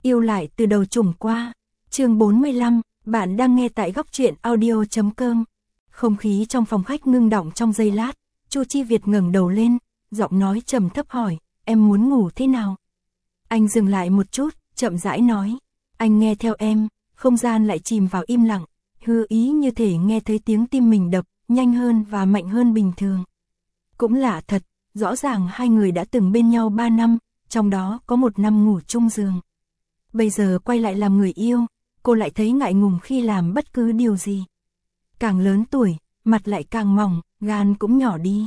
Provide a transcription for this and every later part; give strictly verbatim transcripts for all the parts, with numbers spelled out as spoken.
Yêu lại từ đầu trùng qua. Chương bốn mươi lăm, bạn đang nghe tại góc truyện audio chấm com. Không khí trong phòng khách ngưng đọng trong giây lát, Chu Chi Việt ngẩng đầu lên, giọng nói trầm thấp hỏi, em muốn ngủ thế nào? Anh dừng lại một chút, chậm rãi nói, anh nghe theo em. Không gian lại chìm vào im lặng, Hư Ý như thể nghe thấy tiếng tim mình đập, nhanh hơn và mạnh hơn bình thường. Cũng lạ thật, rõ ràng hai người đã từng bên nhau ba năm, trong đó có một năm ngủ chung giường. Bây giờ quay lại làm người yêu, cô lại thấy ngại ngùng khi làm bất cứ điều gì. Càng lớn tuổi, mặt lại càng mỏng, gan cũng nhỏ đi.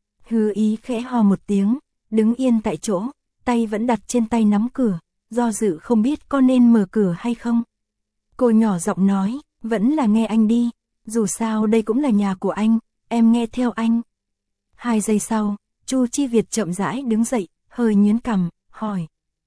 Hư Ý khẽ hò một tiếng, đứng yên tại chỗ, tay vẫn đặt trên tay nắm cửa, do dự không biết có nên mở cửa hay không. Cô nhỏ giọng nói, vẫn là nghe anh đi, dù sao đây cũng là nhà của anh, em nghe theo anh. Hai giây sau, Chu Chi Việt chậm rãi đứng dậy, hơi nhướng cằm, hỏi.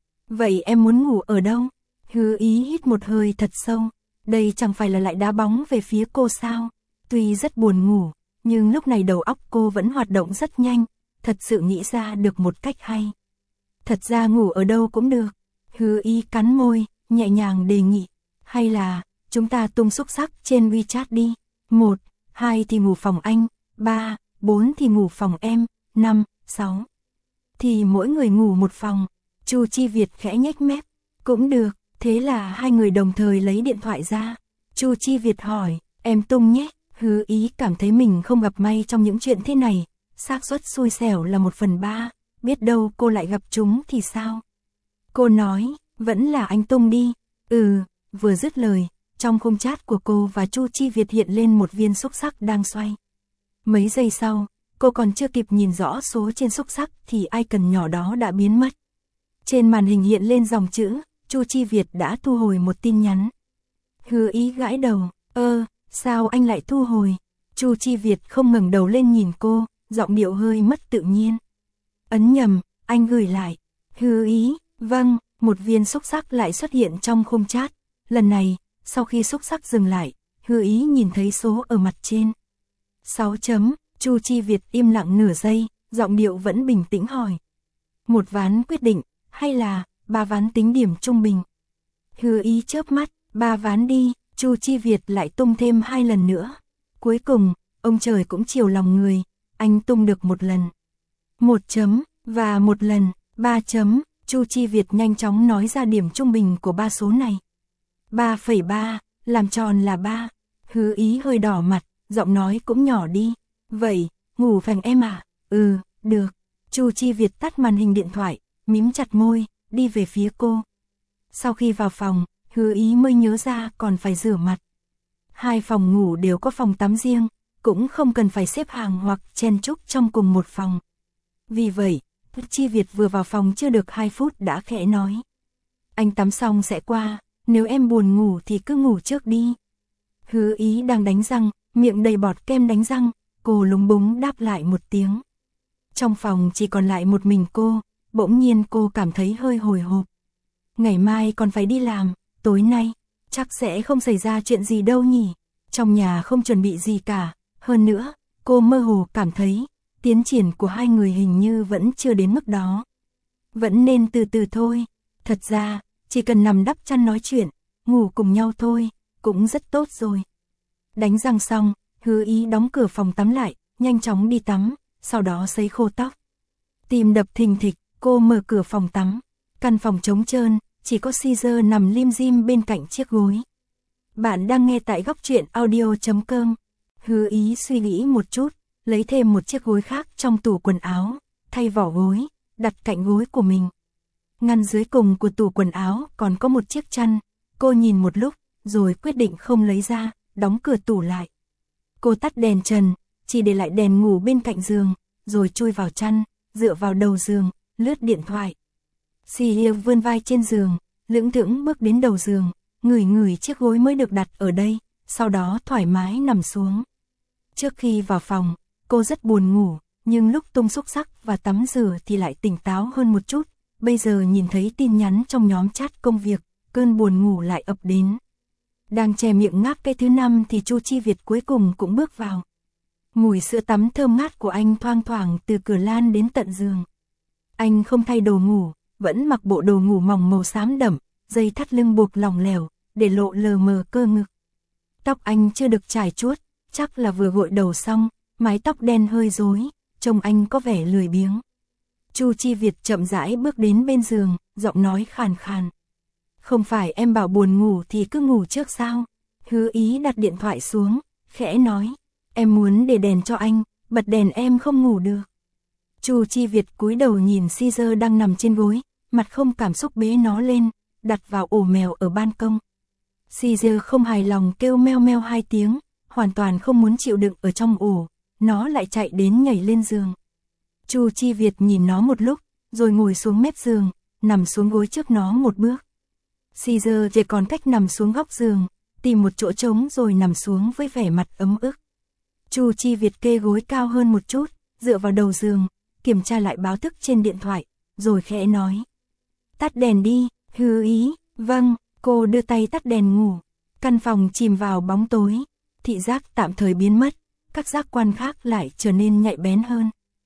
Vậy em muốn ngủ ở đâu? Hư Ý hít một hơi thật sâu, đây chẳng phải là lại đá bóng về phía cô sao? Tuy rất buồn ngủ, nhưng lúc này đầu óc cô vẫn hoạt động rất nhanh, thật sự nghĩ ra được một cách hay. Thật ra ngủ ở đâu cũng được. Hư Ý cắn môi, nhẹ nhàng đề nghị. Hay là, chúng ta tung xúc xắc trên WeChat đi. Một, hai thì ngủ phòng anh, ba, bốn thì ngủ phòng em, năm, sáu. Thì mỗi người ngủ một phòng. Chu Chi Việt khẽ nhếch mép. Cũng được, thế là hai người đồng thời lấy điện thoại ra. Chu Chi Việt hỏi, em tung nhé. Hư Ý cảm thấy mình không gặp may trong những chuyện thế này. Xác suất xui xẻo là một phần ba. Biết đâu cô lại gặp chúng thì sao? Cô nói, vẫn là anh tung đi. Ừ, vừa dứt lời, trong khung chat của cô và Chu Chi Việt hiện lên một viên xúc xắc đang xoay. Mấy giây sau, cô còn chưa kịp nhìn rõ số trên xúc xắc thì icon nhỏ đó đã biến mất. Trên màn hình hiện lên dòng chữ, Chu Chi Việt đã thu hồi một tin nhắn. Hư Ý gãi đầu, ơ, sao anh lại thu hồi? Chu Chi Việt không ngẩng đầu lên nhìn cô, giọng điệu hơi mất tự nhiên. Ấn nhầm, anh gửi lại. Hư Ý, vâng, một viên xúc xắc lại xuất hiện trong khung chat. Lần này, sau khi xúc xắc dừng lại, Hư Ý nhìn thấy số ở mặt trên. sáu chấm, Chu Chi Việt im lặng nửa giây, giọng điệu vẫn bình tĩnh hỏi. Một ván quyết định, hay là ba ván tính điểm trung bình? Hư Ý chớp mắt, ba ván đi. Chu Chi Việt lại tung thêm hai lần nữa. Cuối cùng, ông trời cũng chiều lòng người, anh tung được một lần. Một chấm, và một lần, ba chấm. Chu Chi Việt nhanh chóng nói ra điểm trung bình của ba số này. ba phẩy ba, làm tròn là ba. Hư Ý hơi đỏ mặt, giọng nói cũng nhỏ đi. Vậy, ngủ phòng em à? Ừ, được. Chu Chi Việt tắt màn hình điện thoại, mím chặt môi, đi về phía cô. Sau khi vào phòng, Hư Ý mới nhớ ra còn phải rửa mặt. Hai phòng ngủ đều có phòng tắm riêng, cũng không cần phải xếp hàng hoặc chen chúc trong cùng một phòng. Vì vậy, Chi Việt vừa vào phòng chưa được hai phút đã khẽ nói. Anh tắm xong sẽ qua, nếu em buồn ngủ thì cứ ngủ trước đi. Hư Ý đang đánh răng, miệng đầy bọt kem đánh răng, cô lúng búng đáp lại một tiếng. Trong phòng chỉ còn lại một mình cô, bỗng nhiên cô cảm thấy hơi hồi hộp. Ngày mai còn phải đi làm, tối nay, chắc sẽ không xảy ra chuyện gì đâu nhỉ. Trong nhà không chuẩn bị gì cả, hơn nữa, cô mơ hồ cảm thấy, tiến triển của hai người hình như vẫn chưa đến mức đó. Vẫn nên từ từ thôi, thật ra, chỉ cần nằm đắp chăn nói chuyện, ngủ cùng nhau thôi, cũng rất tốt rồi. Đánh răng xong, Hư Ý đóng cửa phòng tắm lại, nhanh chóng đi tắm, sau đó sấy khô tóc. Tim đập thình thịch, cô mở cửa phòng tắm, căn phòng trống trơn, chỉ có Caesar nằm lim dim bên cạnh chiếc gối. Bạn đang nghe tại góc truyện audio chấm com. Hư Ý suy nghĩ một chút, lấy thêm một chiếc gối khác trong tủ quần áo, thay vỏ gối, đặt cạnh gối của mình. Ngăn dưới cùng của tủ quần áo còn có một chiếc chăn, cô nhìn một lúc, rồi quyết định không lấy ra, đóng cửa tủ lại. Cô tắt đèn trần, chỉ để lại đèn ngủ bên cạnh giường, rồi chui vào chăn, dựa vào đầu giường, lướt điện thoại. Xì Hiêu vươn vai trên giường, lững thững bước đến đầu giường, ngửi ngửi chiếc gối mới được đặt ở đây, sau đó thoải mái nằm xuống. Trước khi vào phòng, cô rất buồn ngủ, nhưng lúc tung xúc xắc và tắm rửa thì lại tỉnh táo hơn một chút. Bây giờ nhìn thấy tin nhắn trong nhóm chat công việc, cơn buồn ngủ lại ập đến. Đang chè miệng ngáp cái thứ năm thì Chu Chi Việt cuối cùng cũng bước vào. Mùi sữa tắm thơm ngát của anh thoang thoảng từ cửa lan đến tận giường. Anh không thay đồ ngủ, vẫn mặc bộ đồ ngủ mỏng màu xám đậm, dây thắt lưng buộc lỏng lẻo, để lộ lờ mờ cơ ngực. Tóc anh chưa được trải chuốt, chắc là vừa gội đầu xong, mái tóc đen hơi rối, trông anh có vẻ lười biếng. Chu Chi Việt chậm rãi bước đến bên giường, giọng nói khàn khàn. Không phải em bảo buồn ngủ thì cứ ngủ trước sao? Hứa Ý đặt điện thoại xuống, khẽ nói. Em muốn để đèn cho anh, bật đèn em không ngủ được. Chu Chi Việt cúi đầu nhìn Caesar đang nằm trên gối, mặt không cảm xúc bế nó lên, đặt vào ổ mèo ở ban công. Caesar không hài lòng kêu meo meo hai tiếng, hoàn toàn không muốn chịu đựng ở trong ổ, nó lại chạy đến nhảy lên giường. Chu Chi Việt nhìn nó một lúc, rồi ngồi xuống mép giường, nằm xuống gối trước nó một bước. Caesar chỉ còn cách nằm xuống góc giường, tìm một chỗ trống rồi nằm xuống với vẻ mặt ấm ức. Chu Chi Việt kê gối cao hơn một chút, dựa vào đầu giường, kiểm tra lại báo thức trên điện thoại, rồi khẽ nói. Tắt đèn đi, Hứa Ý. Vâng, cô đưa tay tắt đèn ngủ. Căn phòng chìm vào bóng tối, thị giác tạm thời biến mất, các giác quan khác lại trở nên nhạy bén hơn.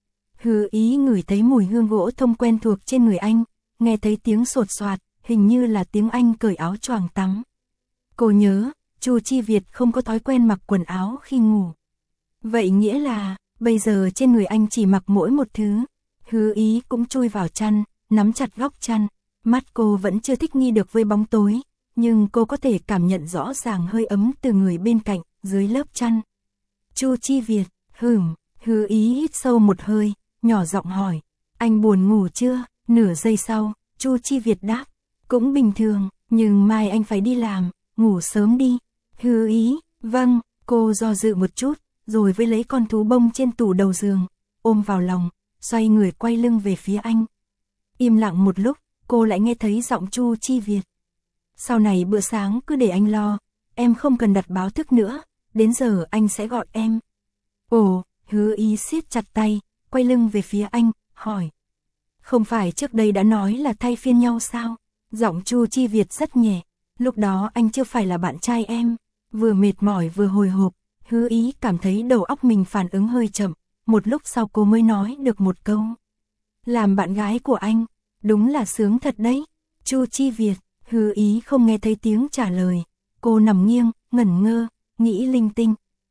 Hứa Ý ngửi thấy mùi hương gỗ thông quen thuộc trên người anh, nghe thấy tiếng sột soạt, hình như là tiếng anh cởi áo choàng tắm. Cô nhớ, Chu Chi Việt không có thói quen mặc quần áo khi ngủ. Vậy nghĩa là, bây giờ trên người anh chỉ mặc mỗi một thứ. Hứa Ý cũng chui vào chăn, nắm chặt góc chăn. Mắt cô vẫn chưa thích nghi được với bóng tối, nhưng cô có thể cảm nhận rõ ràng hơi ấm từ người bên cạnh, dưới lớp chăn. Chu Chi Việt, hửm, Hứa Ý hít sâu một hơi, nhỏ giọng hỏi. Anh buồn ngủ chưa? Nửa giây sau, Chu Chi Việt đáp. Cũng bình thường, nhưng mai anh phải đi làm, ngủ sớm đi. Hứa Ý, vâng, cô do dự một chút, rồi với lấy con thú bông trên tủ đầu giường, ôm vào lòng, xoay người quay lưng về phía anh. Im lặng một lúc, cô lại nghe thấy giọng Chu Chi Việt. Sau này bữa sáng cứ để anh lo, em không cần đặt báo thức nữa, đến giờ anh sẽ gọi em. Ồ, Hứa Ý siết chặt tay, quay lưng về phía anh, hỏi. Không phải trước đây đã nói là thay phiên nhau sao? Giọng Chu Chi Việt rất nhẹ, lúc đó anh chưa phải là bạn trai em. Vừa mệt mỏi vừa hồi hộp, Hứa Ý cảm thấy đầu óc mình phản ứng hơi chậm, một lúc sau cô mới nói được một câu. Làm bạn gái của anh, đúng là sướng thật đấy. Chu Chi Việt, Hứa Ý không nghe thấy tiếng trả lời, cô nằm nghiêng, ngẩn ngơ, nghĩ linh tinh.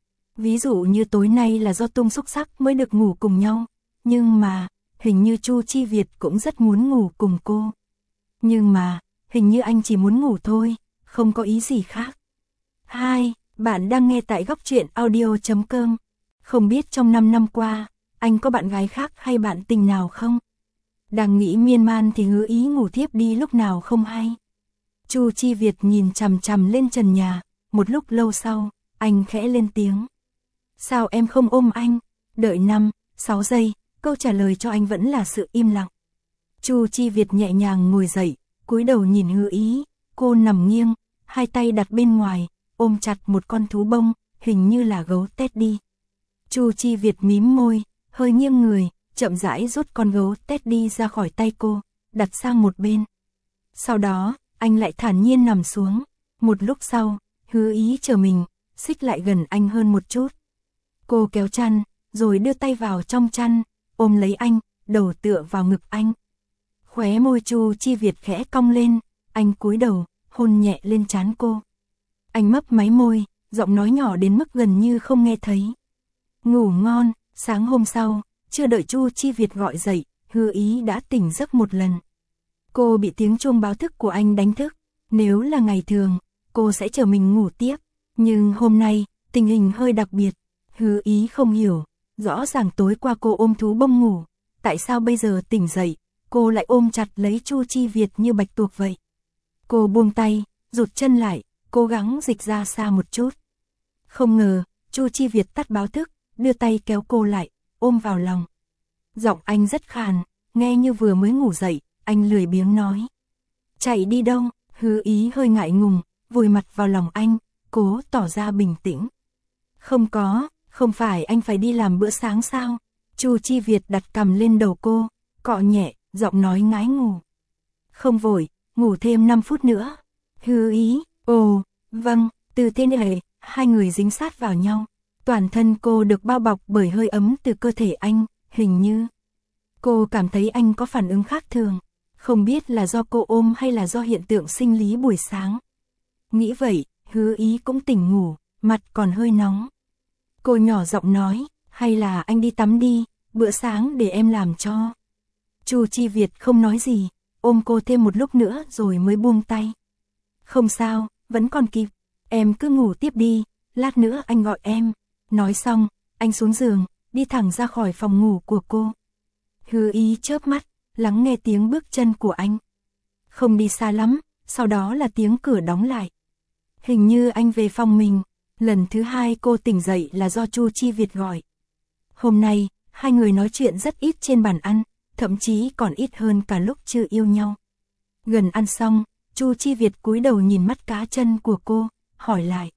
Ví dụ như tối nay là do tung xúc sắc mới được ngủ cùng nhau, nhưng mà, hình như Chu Chi Việt cũng rất muốn ngủ cùng cô. Nhưng mà, hình như anh chỉ muốn ngủ thôi, không có ý gì khác. Hai, bạn đang nghe tại góc truyện audio chấm com. Không biết trong năm năm qua, anh có bạn gái khác hay bạn tình nào không? Đang nghĩ miên man thì Hứa Ý ngủ thiếp đi lúc nào không hay. Chu Chi Việt nhìn chằm chằm lên trần nhà, một lúc lâu sau, anh khẽ lên tiếng. Sao em không ôm anh? Đợi năm, sáu giây, câu trả lời cho anh vẫn là sự im lặng. Chu Chi Việt nhẹ nhàng ngồi dậy, cúi đầu nhìn Hứa Ý, cô nằm nghiêng, hai tay đặt bên ngoài, ôm chặt một con thú bông, hình như là gấu Teddy. Chu Chi Việt mím môi, hơi nghiêng người, chậm rãi rút con gấu Teddy ra khỏi tay cô, đặt sang một bên. Sau đó, anh lại thản nhiên nằm xuống. Một lúc sau, Hứa Ý chờ mình, xích lại gần anh hơn một chút. Cô kéo chăn, rồi đưa tay vào trong chăn, ôm lấy anh, đầu tựa vào ngực anh. Khóe môi Chu Chi Việt khẽ cong lên, anh cúi đầu, hôn nhẹ lên trán cô. Anh mấp máy môi, giọng nói nhỏ đến mức gần như không nghe thấy. Ngủ ngon. Sáng hôm sau, chưa đợi Chu Chi Việt gọi dậy, Hứa Ý đã tỉnh giấc một lần. Cô bị tiếng chuông báo thức của anh đánh thức. Nếu là ngày thường, cô sẽ chờ mình ngủ tiếp. Nhưng hôm nay, tình hình hơi đặc biệt. Hứa Ý không hiểu, rõ ràng tối qua cô ôm thú bông ngủ. Tại sao bây giờ tỉnh dậy, cô lại ôm chặt lấy Chu Chi Việt như bạch tuộc vậy? Cô buông tay, rụt chân lại, cố gắng dịch ra xa một chút. Không ngờ, Chu Chi Việt tắt báo thức, đưa tay kéo cô lại, ôm vào lòng. Giọng anh rất khàn, nghe như vừa mới ngủ dậy, anh lười biếng nói. Chạy đi đâu? Hứa Ý hơi ngại ngùng, vùi mặt vào lòng anh, cố tỏ ra bình tĩnh. Không có, không phải anh phải đi làm bữa sáng sao? Chu Chi Việt đặt cằm lên đầu cô, cọ nhẹ, giọng nói ngái ngủ. Không vội, ngủ thêm năm phút nữa. Hứa Ý, ồ, vâng, từ thế này, hai người dính sát vào nhau. Toàn thân cô được bao bọc bởi hơi ấm từ cơ thể anh, hình như cô cảm thấy anh có phản ứng khác thường. Không biết là do cô ôm hay là do hiện tượng sinh lý buổi sáng. Nghĩ vậy, Hứa Ý cũng tỉnh ngủ, mặt còn hơi nóng. Cô nhỏ giọng nói, hay là anh đi tắm đi, bữa sáng để em làm cho. Chu Chi Việt không nói gì, ôm cô thêm một lúc nữa rồi mới buông tay. Không sao, vẫn còn kịp, em cứ ngủ tiếp đi, lát nữa anh gọi em. Nói xong, anh xuống giường, đi thẳng ra khỏi phòng ngủ của cô. Hứa Ý chớp mắt, lắng nghe tiếng bước chân của anh. Không đi xa lắm, sau đó là tiếng cửa đóng lại. Hình như anh về phòng mình. Lần thứ hai cô tỉnh dậy là do Chu Chi Việt gọi. Hôm nay, hai người nói chuyện rất ít trên bàn ăn, thậm chí còn ít hơn cả lúc chưa yêu nhau. Gần ăn xong, Chu Chi Việt cúi đầu nhìn mắt cá chân của cô, hỏi lại.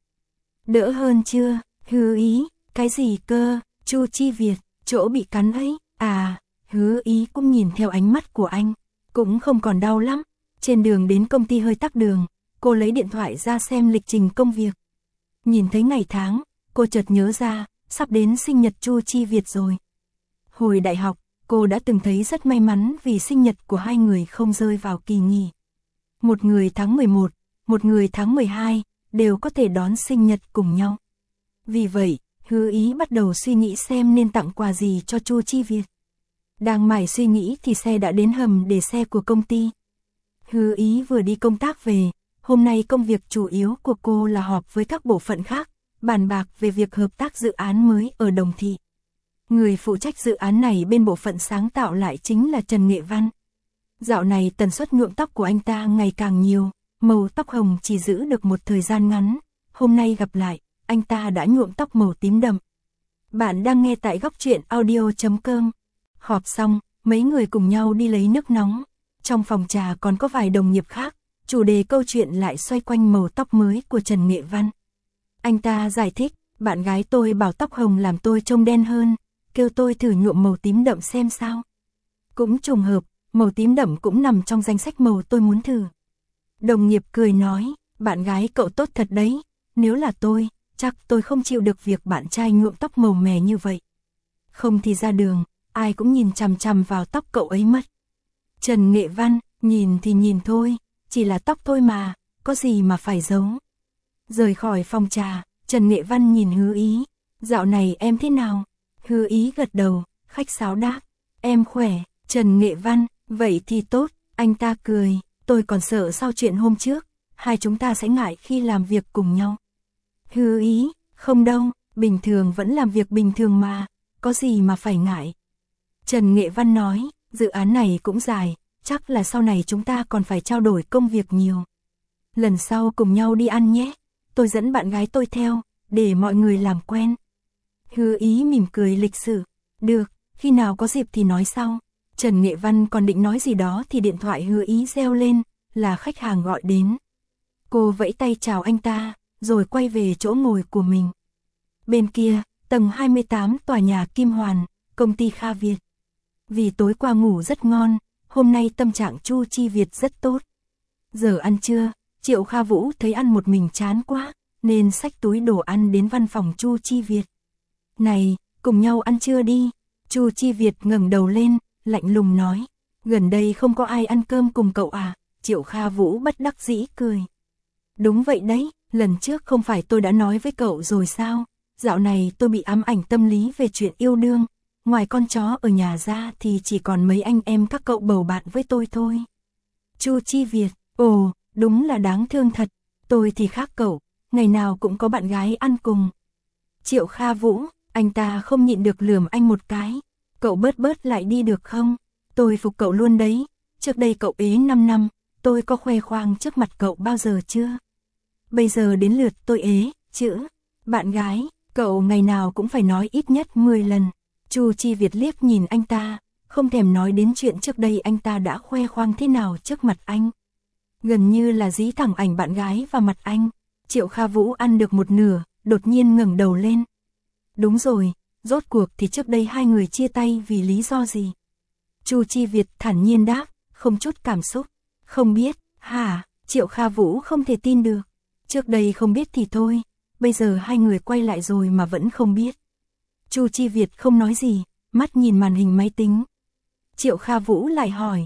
Đỡ hơn chưa? Hứa Ý, cái gì cơ? Chu Chi Việt, chỗ bị cắn ấy. À, Hứa Ý cũng nhìn theo ánh mắt của anh, cũng không còn đau lắm. Trên đường đến công ty hơi tắc đường, cô lấy điện thoại ra xem lịch trình công việc. Nhìn thấy ngày tháng, cô chợt nhớ ra, sắp đến sinh nhật Chu Chi Việt rồi. Hồi đại học, cô đã từng thấy rất may mắn vì sinh nhật của hai người không rơi vào kỳ nghỉ. Một người tháng mười một, một người tháng mười hai, đều có thể đón sinh nhật cùng nhau. Vì vậy, Hứa Ý bắt đầu suy nghĩ xem nên tặng quà gì cho Chu Chi Việt. Đang mải suy nghĩ thì xe đã đến hầm để xe của công ty. Hứa Ý vừa đi công tác về, hôm nay công việc chủ yếu của cô là họp với các bộ phận khác, bàn bạc về việc hợp tác dự án mới ở Đồng Thị. Người phụ trách dự án này bên bộ phận sáng tạo lại chính là Trần Nghệ Văn. Dạo này tần suất nhuộm tóc của anh ta ngày càng nhiều, màu tóc hồng chỉ giữ được một thời gian ngắn, hôm nay gặp lại, anh ta đã nhuộm tóc màu tím đậm. Bạn đang nghe tại góc truyện audio chấm com. Họp xong, mấy người cùng nhau đi lấy nước nóng. Trong phòng trà còn có vài đồng nghiệp khác, chủ đề câu chuyện lại xoay quanh màu tóc mới của Trần Nghệ Văn. Anh ta giải thích, bạn gái tôi bảo tóc hồng làm tôi trông đen hơn, kêu tôi thử nhuộm màu tím đậm xem sao. Cũng trùng hợp, màu tím đậm cũng nằm trong danh sách màu tôi muốn thử. Đồng nghiệp cười nói, bạn gái cậu tốt thật đấy, nếu là tôi, chắc tôi không chịu được việc bạn trai nhuộm tóc màu mè như vậy. Không thì ra đường, ai cũng nhìn chằm chằm vào tóc cậu ấy mất. Trần Nghệ Văn, nhìn thì nhìn thôi, chỉ là tóc thôi mà, có gì mà phải giấu. Rời khỏi phòng trà, Trần Nghệ Văn nhìn Hứa Ý, dạo này em thế nào? Hứa Ý gật đầu, khách sáo đáp, em khỏe. Trần Nghệ Văn, vậy thì tốt, anh ta cười, tôi còn sợ sau chuyện hôm trước, hai chúng ta sẽ ngại khi làm việc cùng nhau. Hứa Ý, không đâu, bình thường vẫn làm việc bình thường mà, có gì mà phải ngại. Trần Nghệ Văn nói, dự án này cũng dài, chắc là sau này chúng ta còn phải trao đổi công việc nhiều. Lần sau cùng nhau đi ăn nhé, tôi dẫn bạn gái tôi theo, để mọi người làm quen. Hứa Ý mỉm cười lịch sự, được, khi nào có dịp thì nói sau. Trần Nghệ Văn còn định nói gì đó thì điện thoại Hứa Ý reo lên, là khách hàng gọi đến. Cô vẫy tay chào anh ta, rồi quay về chỗ ngồi của mình. Bên kia, tầng hai mươi tám tòa nhà Kim Hoàn, công ty Kha Việt. Vì tối qua ngủ rất ngon, hôm nay tâm trạng Chu Chi Việt rất tốt. Giờ ăn trưa, Triệu Kha Vũ thấy ăn một mình chán quá, nên xách túi đồ ăn đến văn phòng Chu Chi Việt. Này, cùng nhau ăn trưa đi. Chu Chi Việt ngẩng đầu lên, lạnh lùng nói, gần đây không có ai ăn cơm cùng cậu à? Triệu Kha Vũ bất đắc dĩ cười. Đúng vậy đấy, lần trước không phải tôi đã nói với cậu rồi sao? Dạo này tôi bị ám ảnh tâm lý về chuyện yêu đương, ngoài con chó ở nhà ra thì chỉ còn mấy anh em các cậu bầu bạn với tôi thôi. Chu Chi Việt, ồ, đúng là đáng thương thật, tôi thì khác cậu, ngày nào cũng có bạn gái ăn cùng. Triệu Kha Vũ, anh ta không nhịn được lườm anh một cái, cậu bớt bớt lại đi được không? Tôi phục cậu luôn đấy, trước đây cậu ế năm năm, tôi có khoe khoang trước mặt cậu bao giờ chưa? Bây giờ đến lượt tôi ế, chữ, bạn gái, cậu ngày nào cũng phải nói ít nhất mười lần. Chu Chi Việt liếc nhìn anh ta, không thèm nói đến chuyện trước đây anh ta đã khoe khoang thế nào trước mặt anh. Gần như là dí thẳng ảnh bạn gái vào mặt anh. Triệu Kha Vũ ăn được một nửa, đột nhiên ngẩng đầu lên. Đúng rồi, rốt cuộc thì trước đây hai người chia tay vì lý do gì? Chu Chi Việt thản nhiên đáp, không chút cảm xúc. Không biết, hả? Triệu Kha Vũ không thể tin được. Trước đây không biết thì thôi, bây giờ hai người quay lại rồi mà vẫn không biết. Chu Chi Việt không nói gì, mắt nhìn màn hình máy tính. Triệu Kha Vũ lại hỏi,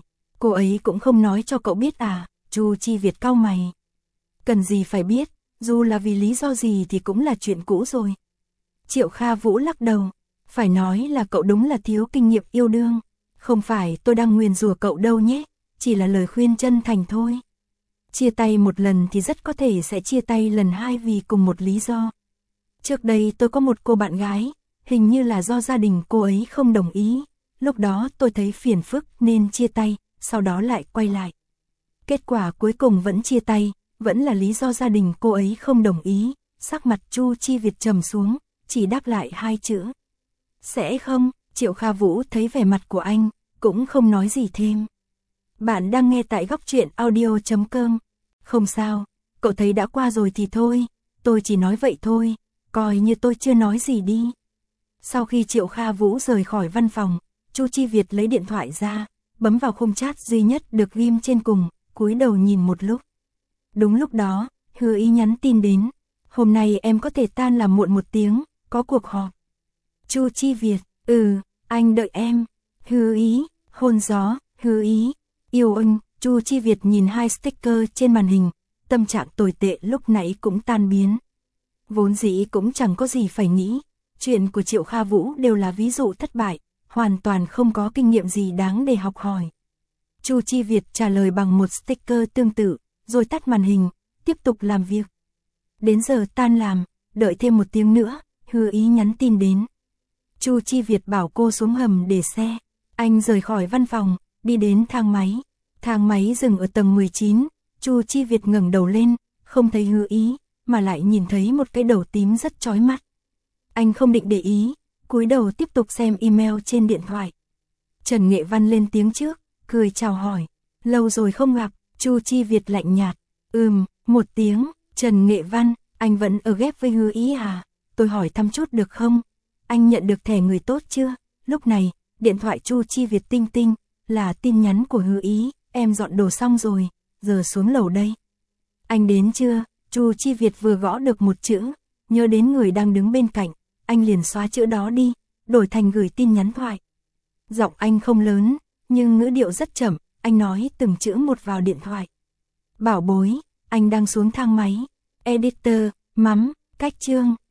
Cô ấy cũng không nói cho cậu biết à? Chu Chi Việt cau mày. Cần gì phải biết, dù là vì lý do gì thì cũng là chuyện cũ rồi. Triệu Kha Vũ lắc đầu, phải nói là cậu đúng là thiếu kinh nghiệm yêu đương. Không phải tôi đang nguyền rủa cậu đâu nhé, chỉ là lời khuyên chân thành thôi. Chia tay một lần thì rất có thể sẽ chia tay lần hai vì cùng một lý do. Trước đây tôi có một cô bạn gái, hình như là do gia đình cô ấy không đồng ý. Lúc đó tôi thấy phiền phức nên chia tay, sau đó lại quay lại. Kết quả cuối cùng vẫn chia tay, vẫn là lý do gia đình cô ấy không đồng ý. Sắc mặt Chu Chi Việt trầm xuống, chỉ đáp lại hai chữ. Sẽ không. Triệu Kha Vũ thấy vẻ mặt của anh, cũng không nói gì thêm. Bạn đang nghe tại góc truyện audio chấm com. Không sao, cậu thấy đã qua rồi thì thôi, tôi chỉ nói vậy thôi, coi như tôi chưa nói gì đi. Sau khi Triệu Kha Vũ rời khỏi văn phòng, Chu Chi Việt lấy điện thoại ra, bấm vào khung chat duy nhất được ghim trên cùng, cúi đầu nhìn một lúc. Đúng lúc đó, Hứa Ý nhắn tin đến, hôm nay em có thể tan làm muộn một tiếng, có cuộc họp. Chu Chi Việt, ừ, anh đợi em. Hứa Ý, hôn gió, Hứa Ý, yêu anh. Chu Chi Việt nhìn hai sticker trên màn hình, tâm trạng tồi tệ lúc nãy cũng tan biến. Vốn dĩ cũng chẳng có gì phải nghĩ, chuyện của Triệu Kha Vũ đều là ví dụ thất bại, hoàn toàn không có kinh nghiệm gì đáng để học hỏi. Chu Chi Việt trả lời bằng một sticker tương tự, rồi tắt màn hình, tiếp tục làm việc. Đến giờ tan làm, đợi thêm một tiếng nữa, Hứa Ý nhắn tin đến. Chu Chi Việt bảo cô xuống hầm để xe. Anh rời khỏi văn phòng, đi đến thang máy. Thang máy dừng ở tầng mười chín, Chu Chi Việt ngẩng đầu lên, không thấy Hứa Ý, mà lại nhìn thấy một cái đầu tím rất chói mắt. Anh không định để ý, cúi đầu tiếp tục xem email trên điện thoại. Trần Nghệ Văn lên tiếng trước, cười chào hỏi. Lâu rồi không gặp. Chu Chi Việt lạnh nhạt. Ừm, một tiếng. Trần Nghệ Văn, anh vẫn ở ghép với Hứa Ý à? Tôi hỏi thăm chút được không? Anh nhận được thẻ người tốt chưa? Lúc này, điện thoại Chu Chi Việt tinh tinh, là tin nhắn của Hứa Ý. Em dọn đồ xong rồi, giờ xuống lầu đây. Anh đến chưa? Chu Chi Việt vừa gõ được một chữ, nhớ đến người đang đứng bên cạnh, anh liền xóa chữ đó đi, đổi thành gửi tin nhắn thoại. Giọng anh không lớn, nhưng ngữ điệu rất chậm, anh nói từng chữ một vào điện thoại. Bảo bối, anh đang xuống thang máy. Editor, mắm, cách chương.